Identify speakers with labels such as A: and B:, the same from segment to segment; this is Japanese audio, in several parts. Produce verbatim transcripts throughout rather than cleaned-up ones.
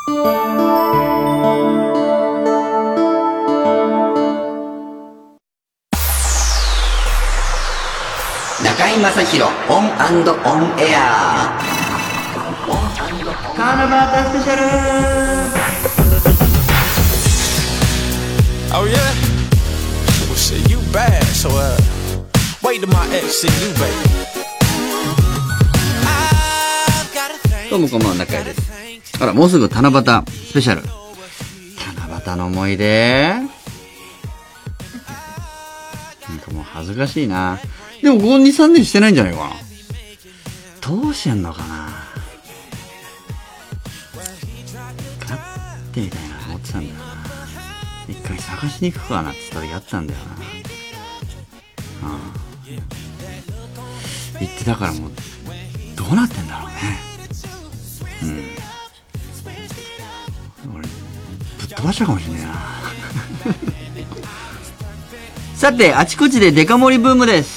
A: 中井正広オン&オンエアカーナバータスペシャル。
B: Oh yeah? Well shit, you bad, so uh wait till my ex see you, baby.
A: どうもこんばんは、中井です。あら、もうすぐ七夕スペシャル。七夕の思い出、なんかもう恥ずかしいな。でもここに、さんねんしてないんじゃないかな。どうしてんのかな。買ってみたいな思ってたんだよな。一回探しに行くかなって言った時あったんだよな。うん。言ってたからもう、どうなってんだろうね。うん。俺、ぶっ飛ばしたかもしれないな。さて、あちこちでデカ盛りブームです。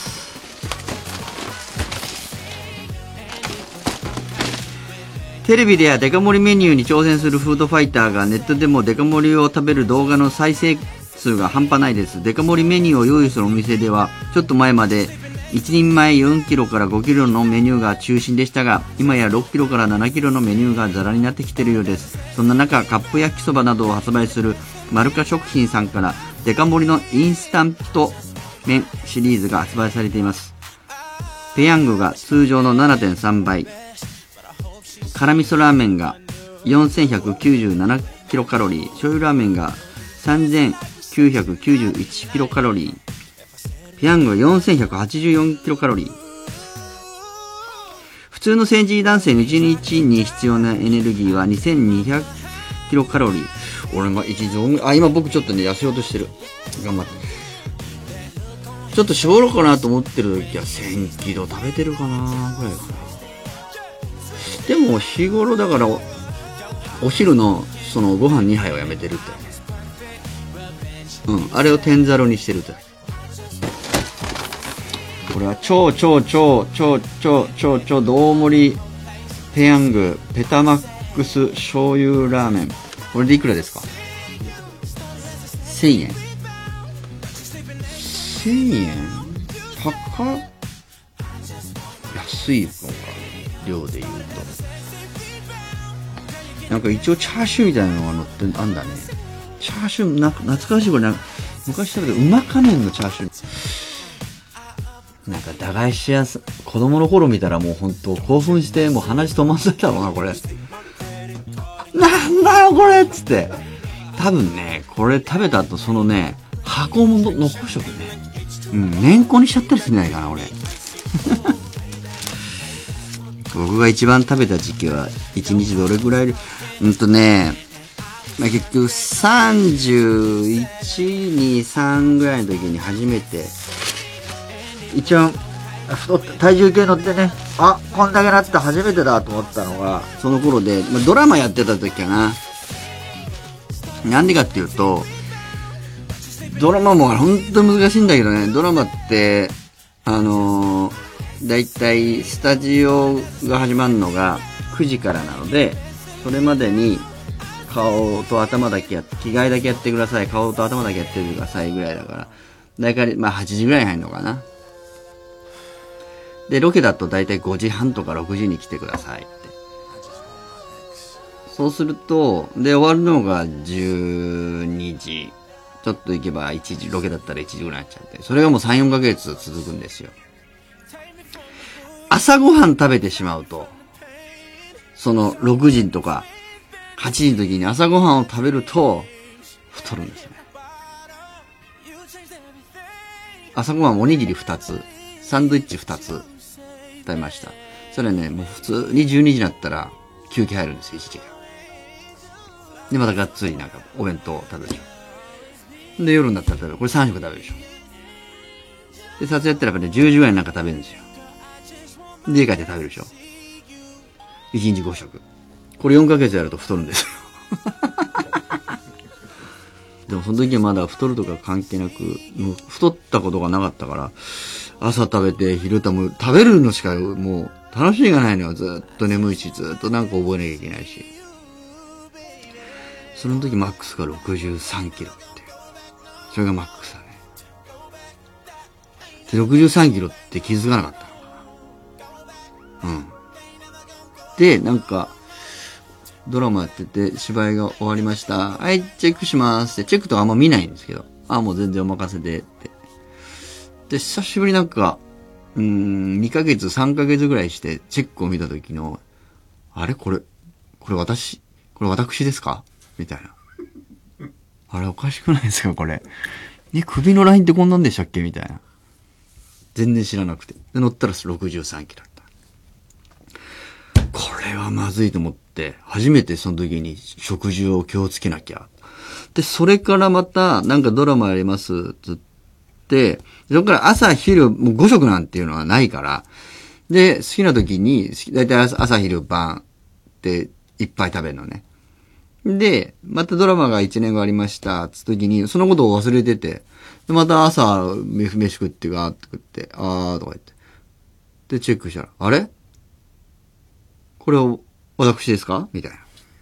A: テレビではデカ盛りメニューに挑戦するフードファイターがネットでもデカ盛りを食べる動画の再生数が半端ないです。デカ盛りメニューを用意するお店ではちょっと前までいちにんまえよんキロからごキロのメニューが中心でしたが、今やろっキロからななキロのメニューがザラになってきているようです。そんな中、カップ焼きそばなどを発売するマルカ食品さんからデカ盛りのインスタント麺シリーズが発売されています。ペヤングが通常の ななてんさんばい、辛味噌ラーメンがよんせんひゃくきゅうじゅうななキロカロリー、醤油ラーメンがさんぜんきゅうひゃくきゅうじゅういちキロカロリー、ペヤングがよんせんひゃくはちじゅうよんキロカロリー。普通の成人男性のいちにちに必要なエネルギーはにせんにひゃくキロカロリー。俺が一時、あ、今僕ちょっとね、痩せようとしてる。頑張って。ちょっと絞ろうかなと思ってる時はせんキロ食べてるかなぐらいかな。でも日頃だからお, お昼のそのご飯にはいをやめてるって。うん、あれを天ざるにしてるって。これは超超超超超超超大盛りペヤングペタマックス醤油ラーメン。これでいくらですか？せんえん。せんえん高っ。安いのか、量で言うと。なんか一応チャーシューみたいなのが乗ってあんだね。チャーシュー、な懐かしい。これなんか昔食べたうまか麺のチャーシュー。なんか駄菓子屋さん、子供の頃見たらもう本当興奮してもう話止まんないだろうな、これ。なんだよこれっつって。多分ね、これ食べた後そのね、箱も残しとくね。うん、年功にしちゃったりするんじゃないかな、俺。僕が一番食べた時期はいちにちどれぐらい、うんとね、まあ、結局さんじゅういち、に、さんぐらいの時に初めて、一番太った体重計乗ってね、あ、こんだけなって初めてだと思ったのが、その頃で、まあ、ドラマやってた時かな。なんでかっていうと、ドラマも本当に難しいんだけどね、ドラマって、あのー、だいたいスタジオが始まるのがくじからなので、それまでに顔と頭だけやって、着替えだけやってください、顔と頭だけやってくださいぐらいだから、だいたいまあはちじぐらいに入るのかな。で、ロケだとだいたいごじはんとかろくじに来てくださいって。そうすると、で、終わるのがじゅうにじ。ちょっと行けばいちじ、ロケだったらいちじぐらいになっちゃって。それがもうさん、よんかげつ続くんですよ。朝ごはん食べてしまうと、そのろくじとかはちじの時に朝ごはんを食べると、太るんですよね。朝ごはんおにぎりふたつ、サンドイッチふたつ食べました。それね、もう普通にじゅうにじになったら休憩入るんですよ、いちじかん。で、またがっつりなんかお弁当食べるでしょ。で、夜になったら食べる。これさん食食べるでしょ。で、撮影やったらやっぱね、じゅうじぐらいになんか食べるんですよ。で、家帰って食べるでしょ。いちにちご食。これよんかげつやると太るんですよ。でもその時はまだ太るとか関係なく、もう太ったことがなかったから、朝食べて昼食べ、食べるのしかもう楽しみがないのよ。ずっと眠いし、ずっとなんか覚えなきゃいけないし。 その時マックスがろくじゅうさんキロっていう。それがマックスだね。で、ろくじゅうさんキロって気づかなかったのかな。うん。で、なんか、ドラマやってて、芝居が終わりました。はい、チェックしますって。チェックとかあんま見ないんですけど。あ、もう全然お任せでって。で、久しぶりなんか、うーん、にかげつ、さんかげつぐらいして、チェックを見た時の、あれこれ、これ私、これ私ですかみたいな。あれおかしくないですかこれ。え、首のラインってこんなんでしたっけみたいな。全然知らなくて。で、乗ったらろくじゅうさんキロだった。これはまずいと思って、初めてその時に食事を気をつけなきゃ。で、それからまた、なんかドラマやりますつって、それから朝昼、もうご食なんていうのはないから、で、好きな時に、だいたい朝昼晩っていっぱい食べるのね。で、またドラマがいちねんごありました、つ時に、そのことを忘れてて、で、また朝、飯食ってガーって食って、あーとか言って。で、チェックしたら、あれこれを、私ですかみたいな。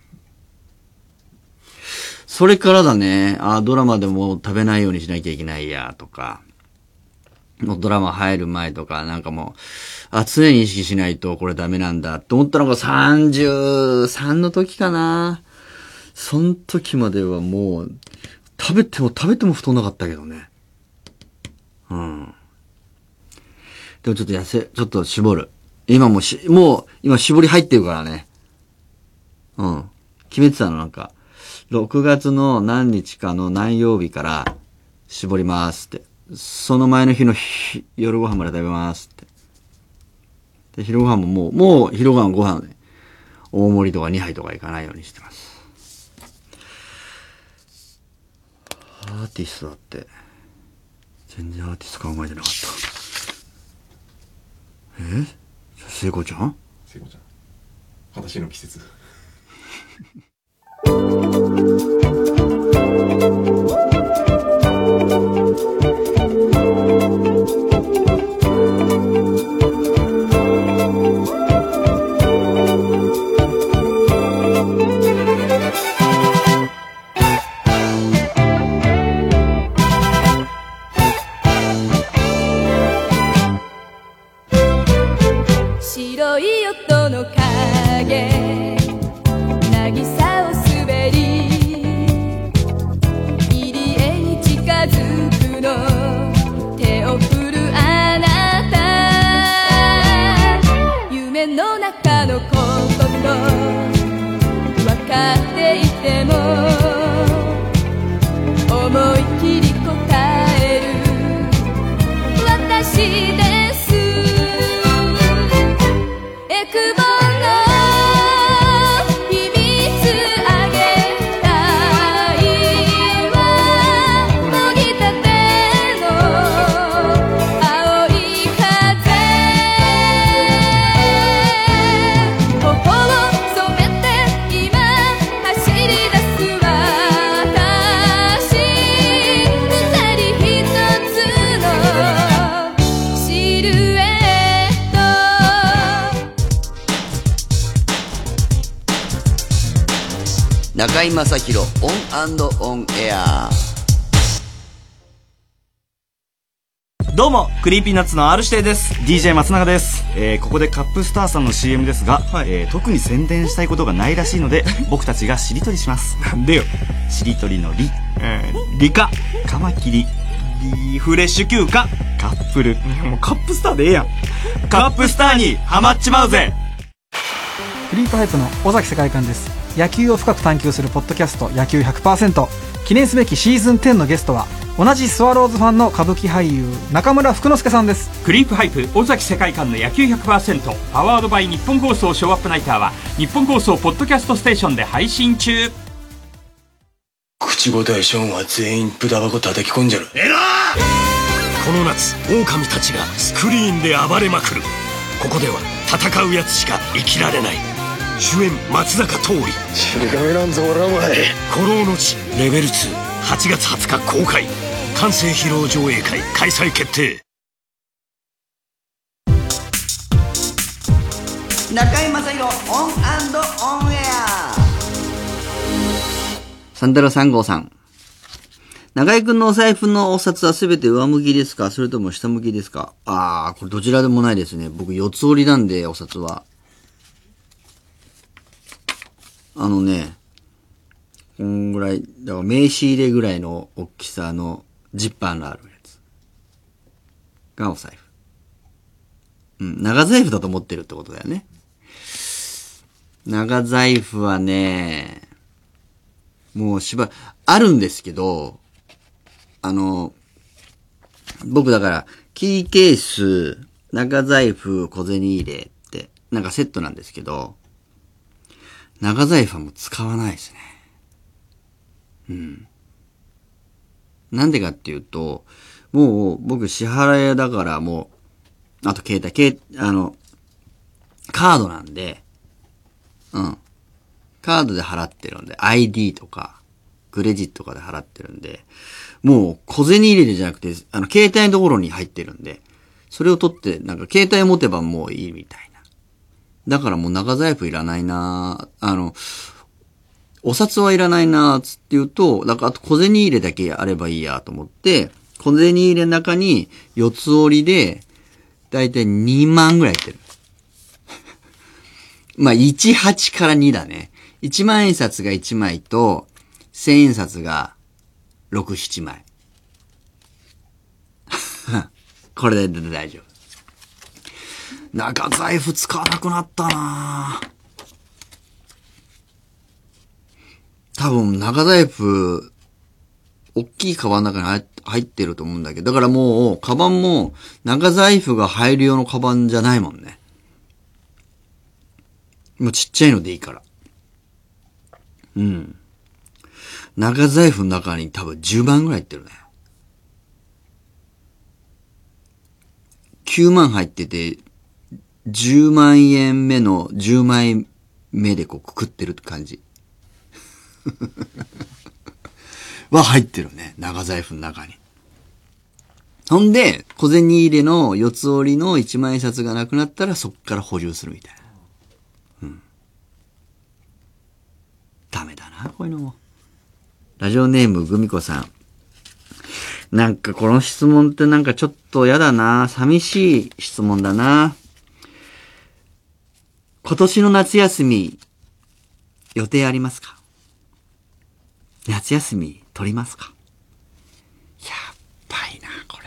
A: それからだね、あードラマでも食べないようにしなきゃいけないや、とか、もうドラマ入る前とか、なんかもう、あ、常に意識しないとこれダメなんだって思ったのがさんじゅうさんの時かな。その時まではもう、食べても食べても太んなかったけどね。うん。でもちょっと痩せ、ちょっと絞る。今もし、もう、今絞り入ってるからね。うん。決めてたのなんか、ろくがつの何日かの何曜日から絞りますって。その前の日の日夜ご飯まで食べますって。で、昼ご飯ももう、もう昼ご飯ご飯ね。大盛りとかにはいとかいかないようにしてます。アーティストだって、全然アーティスト考えてなかった。え？聖子ちゃん？
C: 聖子ちゃん。裸足の季節。
D: 白い音の影渚を滑り入り江に近づくの手を振るあなた夢の中のことと分かっていても思い切り答える私ですエクボの秘密あげたいわもぎたての青い風頬を染めて今走り出す私二人一つのシルエット
A: 中居正広オン&オンエア。
E: どうもクリーピーナッツの R 指定です。 ディージェー 松永です、えー、ここでカップスターさんの シーエム ですが、はいえー、特に宣伝したいことがないらしいので僕たちがしりとりします。
C: なんでよ。
E: しりとりのり、
C: えー、リカ
E: カマキリ、
C: リフレッシュ休暇
E: カップル。
C: もうカップスターでええやん。
E: カップスターにハマっちまうぜ。
F: クリープハイプの尾崎世界観です。野球を深く探求するポッドキャスト野球 ひゃくパーセント 記念すべきシーズンテンのゲストは同じスワローズファンの歌舞伎俳優中村福之助さんです。
G: クリープハイプ尾崎世界観の野球 ひゃくパーセント パワードバイ日本放送ショーアップナイターは日本放送ポッドキャストステーションで配信中。
H: 口答えションは全員ブタ箱叩き込んじゃる。えらこの夏狼たちがスクリーンで暴れまくる。ここでは戦うやつしか生きられない。主演松坂桃李。死神なんぞおらんわい。古老の地レベルツーはちがつはつか公開。完成披露上映会開催決定。
A: 中居正広オン&オンエア。 サンダルさん号さん。中井くんのお財布のお札はすべて上向きですか？それとも下向きですか？あー、これどちらでもないですね。僕四つ折りなんで、お札は。あのね、こんぐらい、だから名刺入れぐらいの大きさのジッパーのあるやつがお財布。うん、長財布だと思ってるってことだよね。長財布はね、もうしば、あるんですけど、あの、僕だから、キーケース、長財布、小銭入れって、なんかセットなんですけど、長財布はもう使わないですね。うん。なんでかっていうと、もう僕支払い屋だからもう、あと携帯、携、あの、カードなんで、うん。カードで払ってるんで、アイディー とか、クレジットとかで払ってるんで、もう小銭入れじゃなくて、あの、携帯のところに入ってるんで、それを取って、なんか携帯持てばもういいみたいな。だからもう長財布いらないなあの、お札はいらないなーつって言うと、だからあと小銭入れだけあればいいやと思って、小銭入れの中に四つ折りで、だいたいにまんぐらい入ってる。まあ、いちはちからにだね。いちまん円札がいちまいと、せんえん札がろく、ななまい。これで大丈夫。長財布使わなくなったなぁ。多分長財布、大きいカバンの中に入ってると思うんだけど、だからもう、カバンも長財布が入る用のカバンじゃないもんね。もうちっちゃいのでいいから。うん。長財布の中に多分じゅうまんぐらい入ってるね。きゅうまん入ってて、じゅうまんえん目のじゅうまいめでこうくくってるって感じ。は入ってるね。長財布の中に。ほんで、小銭入れの四つ折りのいちまん円札がなくなったらそっから補充するみたいな。うん。ダメだな、こういうのも。ラジオネームグミコさん。なんかこの質問ってなんかちょっとやだな。寂しい質問だな。今年の夏休み、予定ありますか？夏休み取りますか？やっばいな、これ。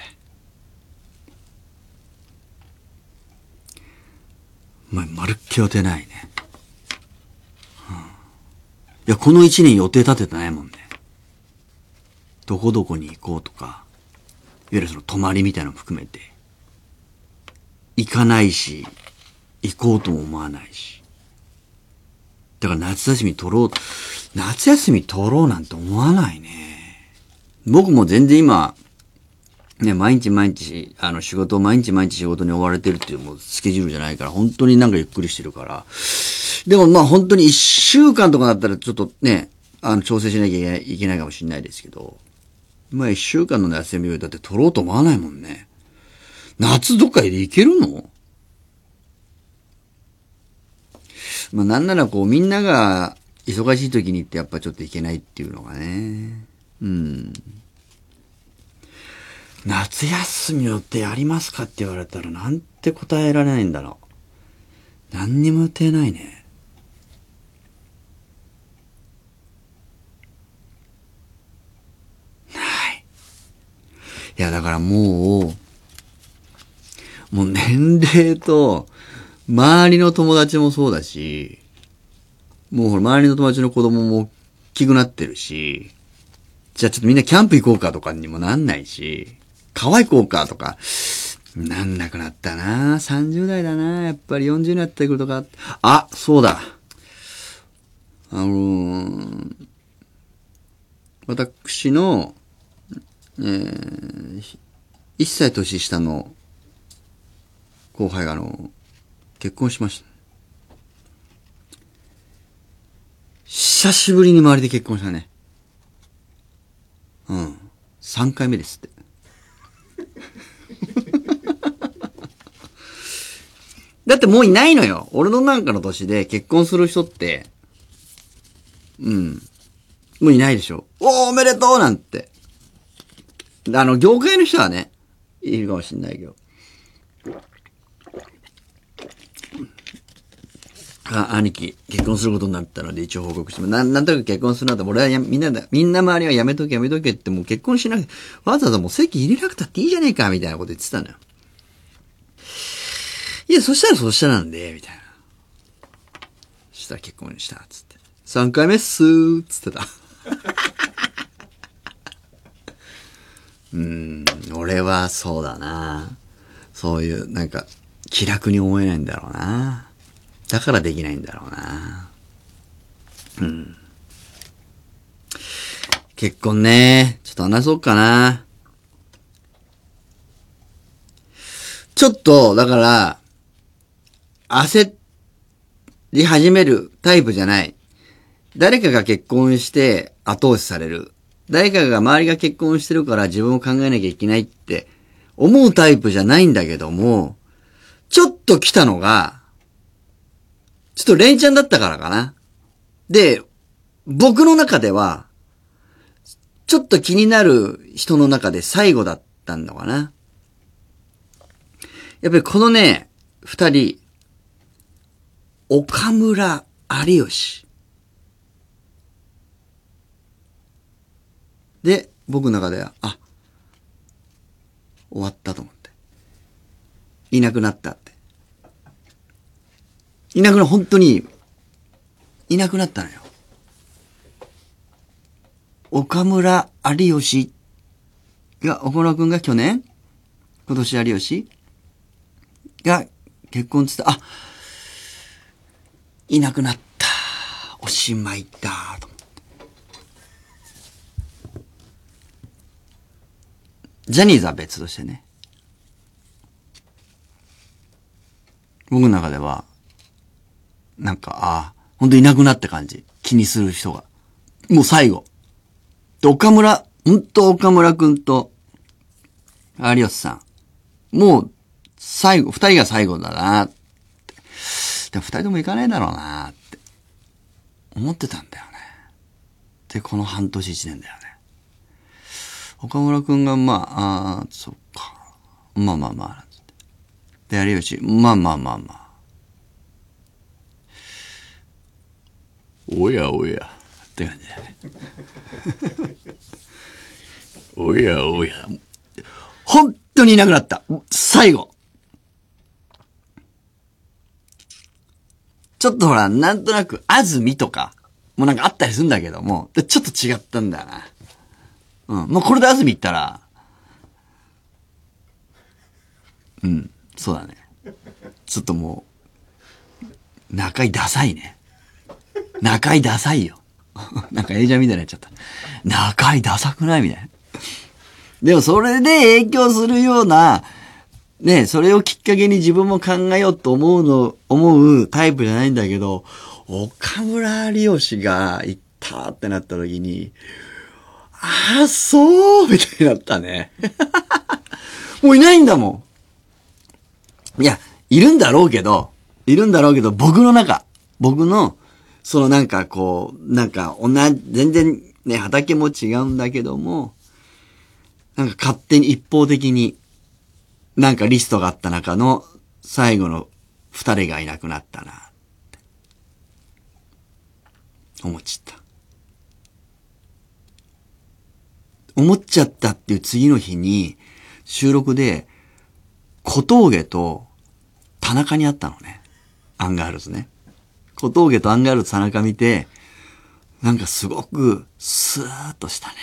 A: お前、まるっきり予定ないね。うん、いや、この一年予定立ててないもんね。どこどこに行こうとか、いわゆるその泊まりみたいなのも含めて。行かないし、行こうとも思わないし。だから夏休み取ろう、夏休み取ろうなんて思わないね。僕も全然今、ね、毎日毎日、あの仕事、毎日毎日仕事に追われてるっていうもうスケジュールじゃないから、本当になんかゆっくりしてるから。でもまあ本当に一週間とかだったらちょっとね、あの調整しなきゃいけない、いけないかもしれないですけど、まあ一週間の夏休みをだって取ろうと思わないもんね。夏どっかで行けるの？まあなんならこうみんなが忙しい時に行ってやっぱちょっと行けないっていうのがね。うん。夏休み予定ありますかって言われたらなんて答えられないんだろう。何にも予定ないね。ない。いやだからもう、もう年齢と、周りの友達もそうだし、もうほら周りの友達の子供も大きくなってるし、じゃあちょっとみんなキャンプ行こうかとかにもなんないし、川行こうかとか、なんなくなったな。さんじゅう代だな。やっぱりよんじゅうになってくるとか。あ、そうだ。あのー、私の、えー、いっさい年下の後輩があの、結婚しました。久しぶりに周りで結婚したね。うん。さんかいめですって。だってもういないのよ。俺のなんかの年で結婚する人って、うん。 もういないでしょ。おー、おめでとうなんて。あの、業界の人はね、いるかもしんないけど。あ、兄貴、結婚することになったので一応報告しても、な、なんとなく結婚するなと、俺はや、みんなだ、みんな周りはやめとけやめとけって、もう結婚しなくて、わざわざもう籍入れなくたっていいじゃねえか、みたいなこと言ってたのよ。いや、そしたらそしたらなんで、みたいな。そしたら結婚した、つって。さんかいめっすー、つってた。うーん、俺はそうだな。そういう、なんか、気楽に思えないんだろうな。だからできないんだろうな。うん。結婚ね。ちょっと話そうかな。ちょっと、だから、焦り始めるタイプじゃない。誰かが結婚して後押しされる。誰かが周りが結婚してるから自分を考えなきゃいけないって思うタイプじゃないんだけども、ちょっと来たのが、ちょっとレンチャンだったからかな。で、僕の中では、ちょっと気になる人の中で最後だったのかな。やっぱりこのね、二人、岡村有吉。で、僕の中では、あ、終わったと思って。いなくなったって。いなくな、本当に、いなくなったのよ。岡村有吉が、岡村くんが去年今年有吉が結婚つって、あ、いなくなった。おしまいだ。と思って。ジャニーズは別としてね。僕の中では、なんか、ああ、ほんといなくなった感じ。気にする人が。もう最後。で、岡村、ほんと岡村くんと、有吉さん。もう、最後、二人が最後だなって。でも二人とも行かないだろうなって。思ってたんだよね。で、この半年一年だよね。岡村くんが、まあ、ああ、そっか。まあまあまあ、なんつって。で、有吉、まあまあまあまあ。おやおやって感じだよね。おやおや。本当にいなくなった。最後。ちょっとほら、なんとなく、安住とか、もうなんかあったりするんだけども、ちょっと違ったんだよな。うん。もうこれで安住行ったら、うん、そうだね。ちょっともう、中居ダサいね。中居ダサいよ。なんか映像みたいになっちゃった。中居ダサくないみたいな。でもそれで影響するような、ね、それをきっかけに自分も考えようと思うの、思うタイプじゃないんだけど、岡村有吉が行ったってなった時に、ああ、そうみたいになったね。もういないんだもん。いや、いるんだろうけど、いるんだろうけど、僕の中、僕の、そのなんかこう、なんか同じ、全然ね、畑も違うんだけども、なんか勝手に一方的に、なんかリストがあった中の最後の二人がいなくなったな、って思っちゃった。思っちゃったっていう次の日に、収録で、小峠と田中に会ったのね。アンガールズね。小峠とアンガールズ田中見て、なんかすごくスーッとしたね。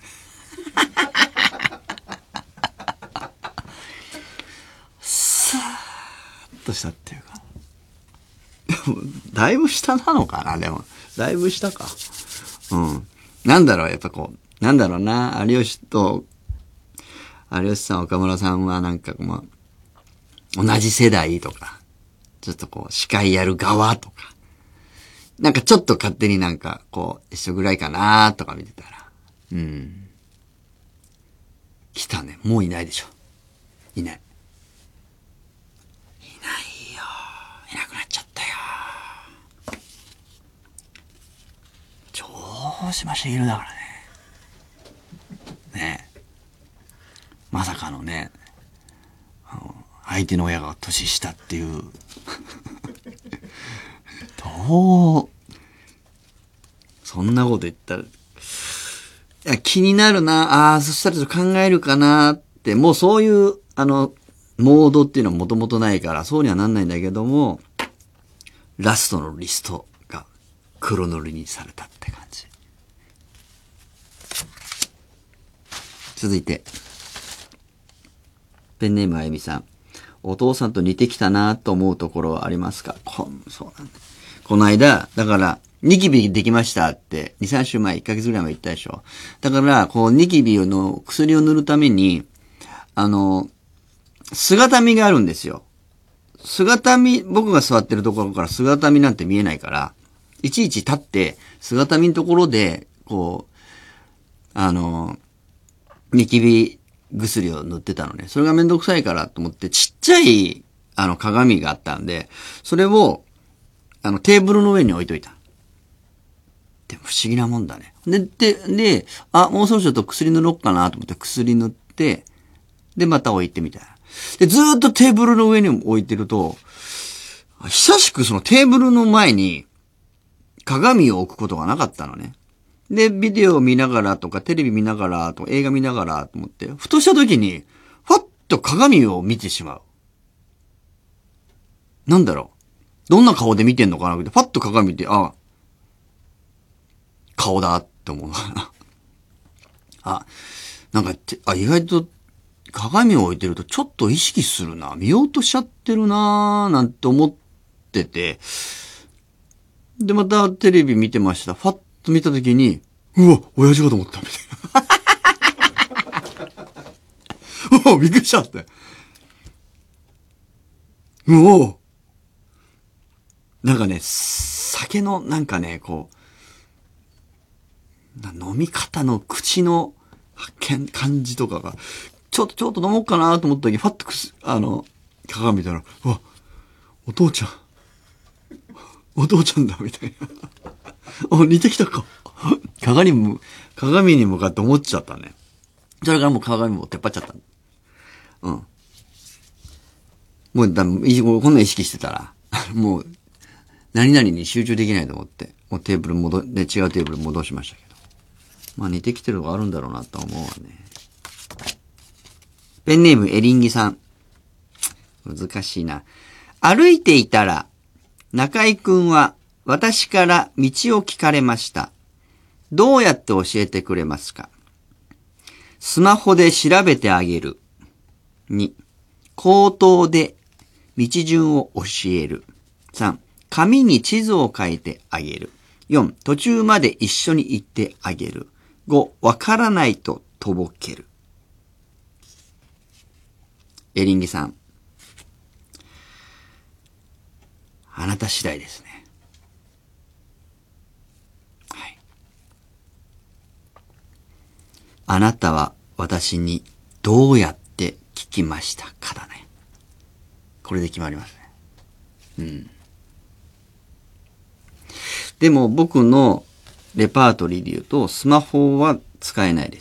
A: スーッとしたっていうか。でも、だいぶ下なのかなでも、だいぶ下か。うん。なんだろう、やっぱこう、なんだろうな、有吉と、有吉さん、岡村さんはなんかまあ、同じ世代とか、ちょっとこう、司会やる側とか、なんかちょっと勝手になんか、こう、一緒ぐらいかなとか見てたら、うん。来たね。もういないでしょ。いない。いないよ。いなくなっちゃったよ。ちょ大島茂だからね。ねえ。まさかのね、あの相手の親が年下っていう。どう、そんなこと言ったら、いや、気になるな。ああ、そしたらちょっと考えるかなって、もうそういう、あの、モードっていうのはもともとないから、そうにはなんないんだけども、ラストのリストが黒塗りにされたって感じ。続いて、ペンネームあゆみさん。お父さんと似てきたなと思うところはありますか？こそうなんだ。この間、だから、ニキビできましたって、に、さん週前、いっかげつぐらい前言ったでしょ。だから、こう、ニキビの薬を塗るために、あの、姿見があるんですよ。姿見、僕が座ってるところから姿見なんて見えないから、いちいち立って、姿見のところで、こう、あの、ニキビ薬を塗ってたのね。それがめんどくさいからと思って、ちっちゃい、あの、鏡があったんで、それを、あの、テーブルの上に置いといた。でも不思議なもんだね。で、で、で、あ、もうそろそろと薬塗ろうかなと思って薬塗って、で、また置いてみたいな。で、ずーっとテーブルの上に置いてると、久しくそのテーブルの前に鏡を置くことがなかったのね。で、ビデオを見ながらとか、テレビ見ながらとか、映画見ながらと思って、ふとした時に、ふわっと鏡を見てしまう。なんだろう。どんな顔で見てんのかなって、ファッと鏡見て、あ、顔だって思うな。あ、なんか、あ、意外と鏡を置いてるとちょっと意識するな。見ようとしちゃってるななんて思ってて。で、またテレビ見てました。ファッと見たときに、うわ、親父かと思ったみたいな。おお、びっくりしちゃって。うおなんかね、酒のなんかね、こう、飲み方の口の感じとかが、ちょっとちょっと飲もうかなと思った時、ファッとくす、あの、鏡見たら、うわ、お父ちゃん。お父ちゃんだ、みたいな。お、似てきたか。鏡に、鏡に向かって思っちゃったね。それからもう鏡も出っ張っちゃった。うん。もうだ、こんな意識してたら、もう、何々に集中できないと思って、もうテーブル戻、で、違うテーブル戻しましたけど。まあ似てきてるのがあるんだろうなと思うわね。ペンネームエリンギさん。難しいな。歩いていたら、中井くんは私から道を聞かれました。どうやって教えてくれますか？スマホで調べてあげる。に、口頭で道順を教える。さん、紙に地図を書いてあげる。よん、途中まで一緒に行ってあげる。ご、わからないととぼける。エリンギさん。あなた次第ですね。はい。あなたは私にどうやって聞きましたかだね。これで決まりますね。うん。でも僕のレパートリーで言うと、スマホは使えないです。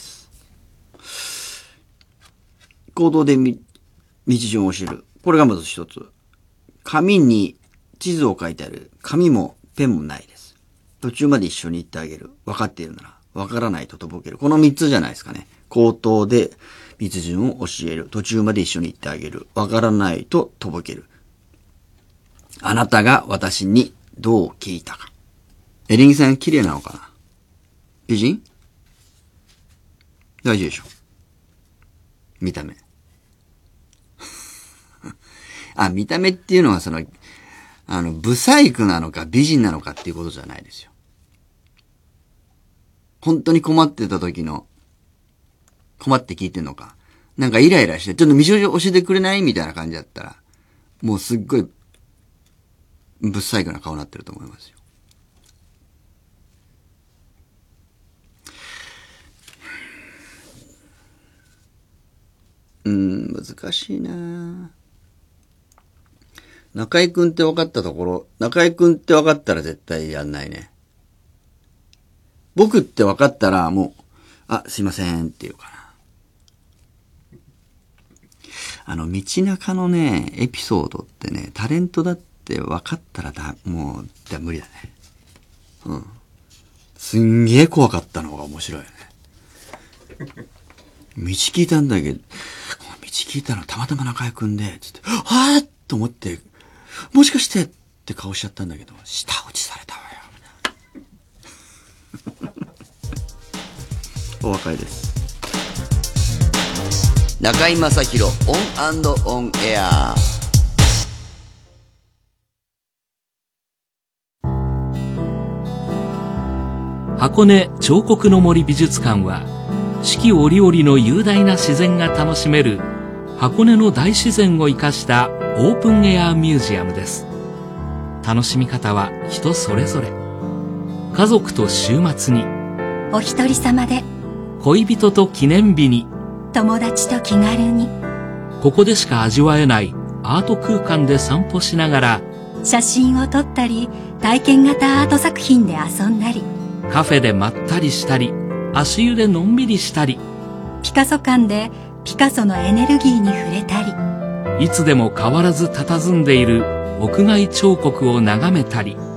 A: 口頭で道順を教える。これがまず一つ。紙に地図を書いてある。紙もペンもないです。途中まで一緒に行ってあげる。分かっているなら。分からないととぼける。この三つじゃないですかね。口頭で道順を教える。途中まで一緒に行ってあげる。分からないととぼける。あなたが私にどう聞いたか。エリンギさん綺麗なのかな？美人？大事でしょ。見た目。あ、見た目っていうのはその、あの、ブサイクなのか美人なのかっていうことじゃないですよ。本当に困ってた時の、困って聞いてんのか。なんかイライラして、ちょっと道を教えてくれないみたいな感じだったら、もうすっごい、ブサイクな顔になってると思いますよ。うーん、難しいな中井くんって分かったところ、中井くんって分かったら絶対やんないね。 僕って分かったらもう、あ、すいませんっていうかな。あの、道中のね、エピソードってね、タレントだって分かったらだ、もう、だ無理だね。うん。すんげえ怖かったのが面白いよね。道聞いたんだけど、道聞いたのたまたま中居くんで、つって、はぁーと思って、もしかしてって顔しちゃったんだけど、舌打ちされたわよ。お別れです。中居正広オン&オンエア。
I: 箱根彫刻の森美術館は四季折々の雄大な自然が楽しめる箱根の大自然を生かしたオープンエアミュージアムです。楽しみ方は人それぞれ。家族と週末に、
J: お一人様で、
I: 恋人と記念日に、
J: 友達と気軽に、
I: ここでしか味わえないアート空間で散歩しながら
J: 写真を撮ったり、体験型アート作品で遊んだり、
I: カフェでまったりしたり、足湯でのんびりしたり、
J: ピカソ館でピカソのエネルギーに触れたり、
I: いつでも変わらず佇んでいる屋外彫刻を眺めたり、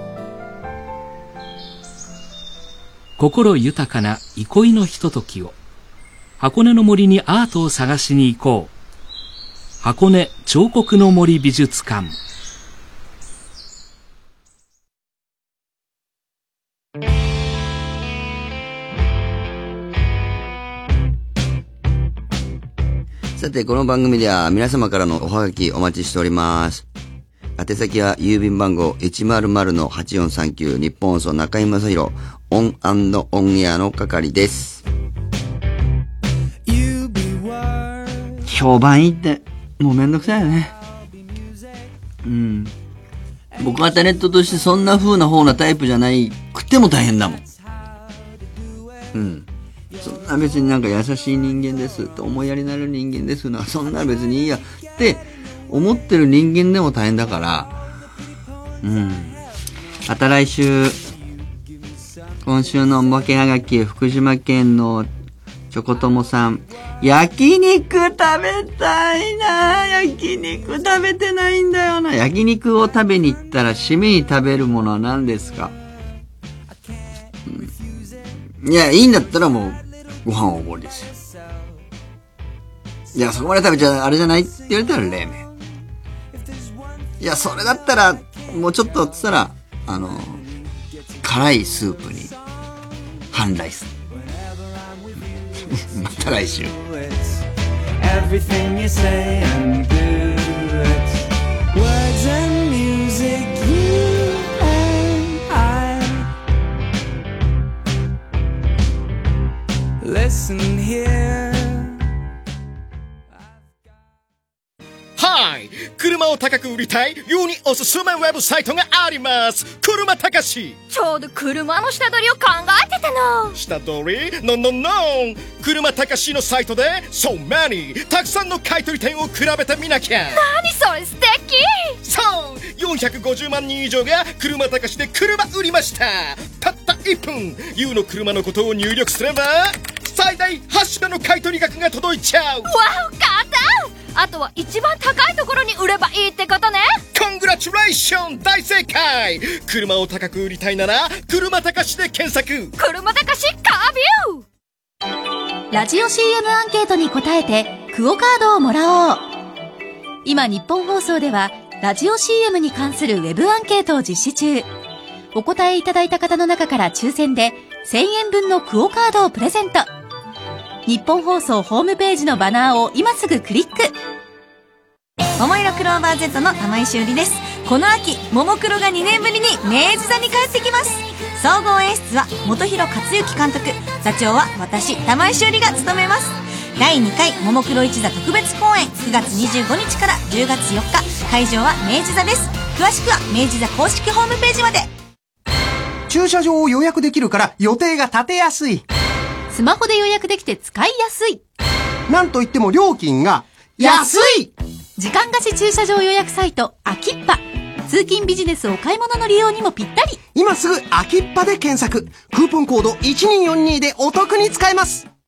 I: 心豊かな憩いのひとときを、箱根の森にアートを探しに行こう。箱根彫刻の森美術館。
A: さて、この番組では皆様からのおはがきお待ちしております。宛先は郵便番号 いちまるまるのはちよんさんきゅう 日本放送中居正広オン&オンエアの係です。評判いいってもうめんどくさいよね。うん。僕はタレントとしてそんな風な方なタイプじゃないくても大変だもん。うん。そんな別になんか優しい人間ですと思いやりになる人間ですのはそんな別にいいやって思ってる人間でも大変だから、うん。また来週、今週のおまけはがき、福島県のチョコトモさん、焼肉食べたいな。焼肉食べてないんだよな。焼肉を食べに行ったら締めに食べるものは何ですか？うん、いや、いいんだったらもうご飯おごりですよ。いや、そこまで食べちゃあれじゃないって言われたら冷麺。いや、それだったらもうちょっとって言ったらあの辛いスープに半ライス。また来週。Everything you say and do it. Words and music, you and I. Listen here.
H: はい、車を高く売りたい世におすすめウェブサイトがあります。車たかし。
D: ちょうど車の下取りを考えてたの。
H: 下取り？ののの車たかしのサイトで So many たくさんの買取店を比べてみなきゃ。
D: 何それ素敵。
H: そうよんひゃくごじゅうまんにん以上が車たかしで車売りました。たったいっぷん ユー の車のことを入力すれば最大はち種の買取額が届いちゃう。
D: わお、簡単。あとは一番高いところに売ればいいってことね。
H: コングラチュレーション、大正解。車を高く売りたいなら車たかしで検索。
D: 車たかしカービュー。
J: ラジオ シーエム アンケートに答えてクオカードをもらおう。今日本放送ではラジオ シーエム に関するウェブアンケートを実施中。お答えいただいた方の中から抽選でせんえんぶんのクオカードをプレゼント。日本放送ホームページのバナーを今すぐクリック。
K: 桃色クローバー Z の玉井しゅうりです。この秋、ももクロがにねんぶりに明治座に帰ってきます。総合演出は本広克行監督、座長は私玉井しゅうりが務めます。だいにかいももクロ一座特別公演、くがつにじゅうごにちからじゅうがつよっか、会場は明治座です。詳しくは明治座公式ホームページまで。
L: 駐車場を予約できるから予定が立てやすい。
J: スマホで予約できて使いやすい。
L: なんといっても料金が安い。
J: 時間貸し駐車場予約サイトアキッパ。 通勤ビジネスお買い物の利用にもぴったり。
L: 今すぐ秋っぱで検索。クーポンコードいちにーよんにでお得に使えます。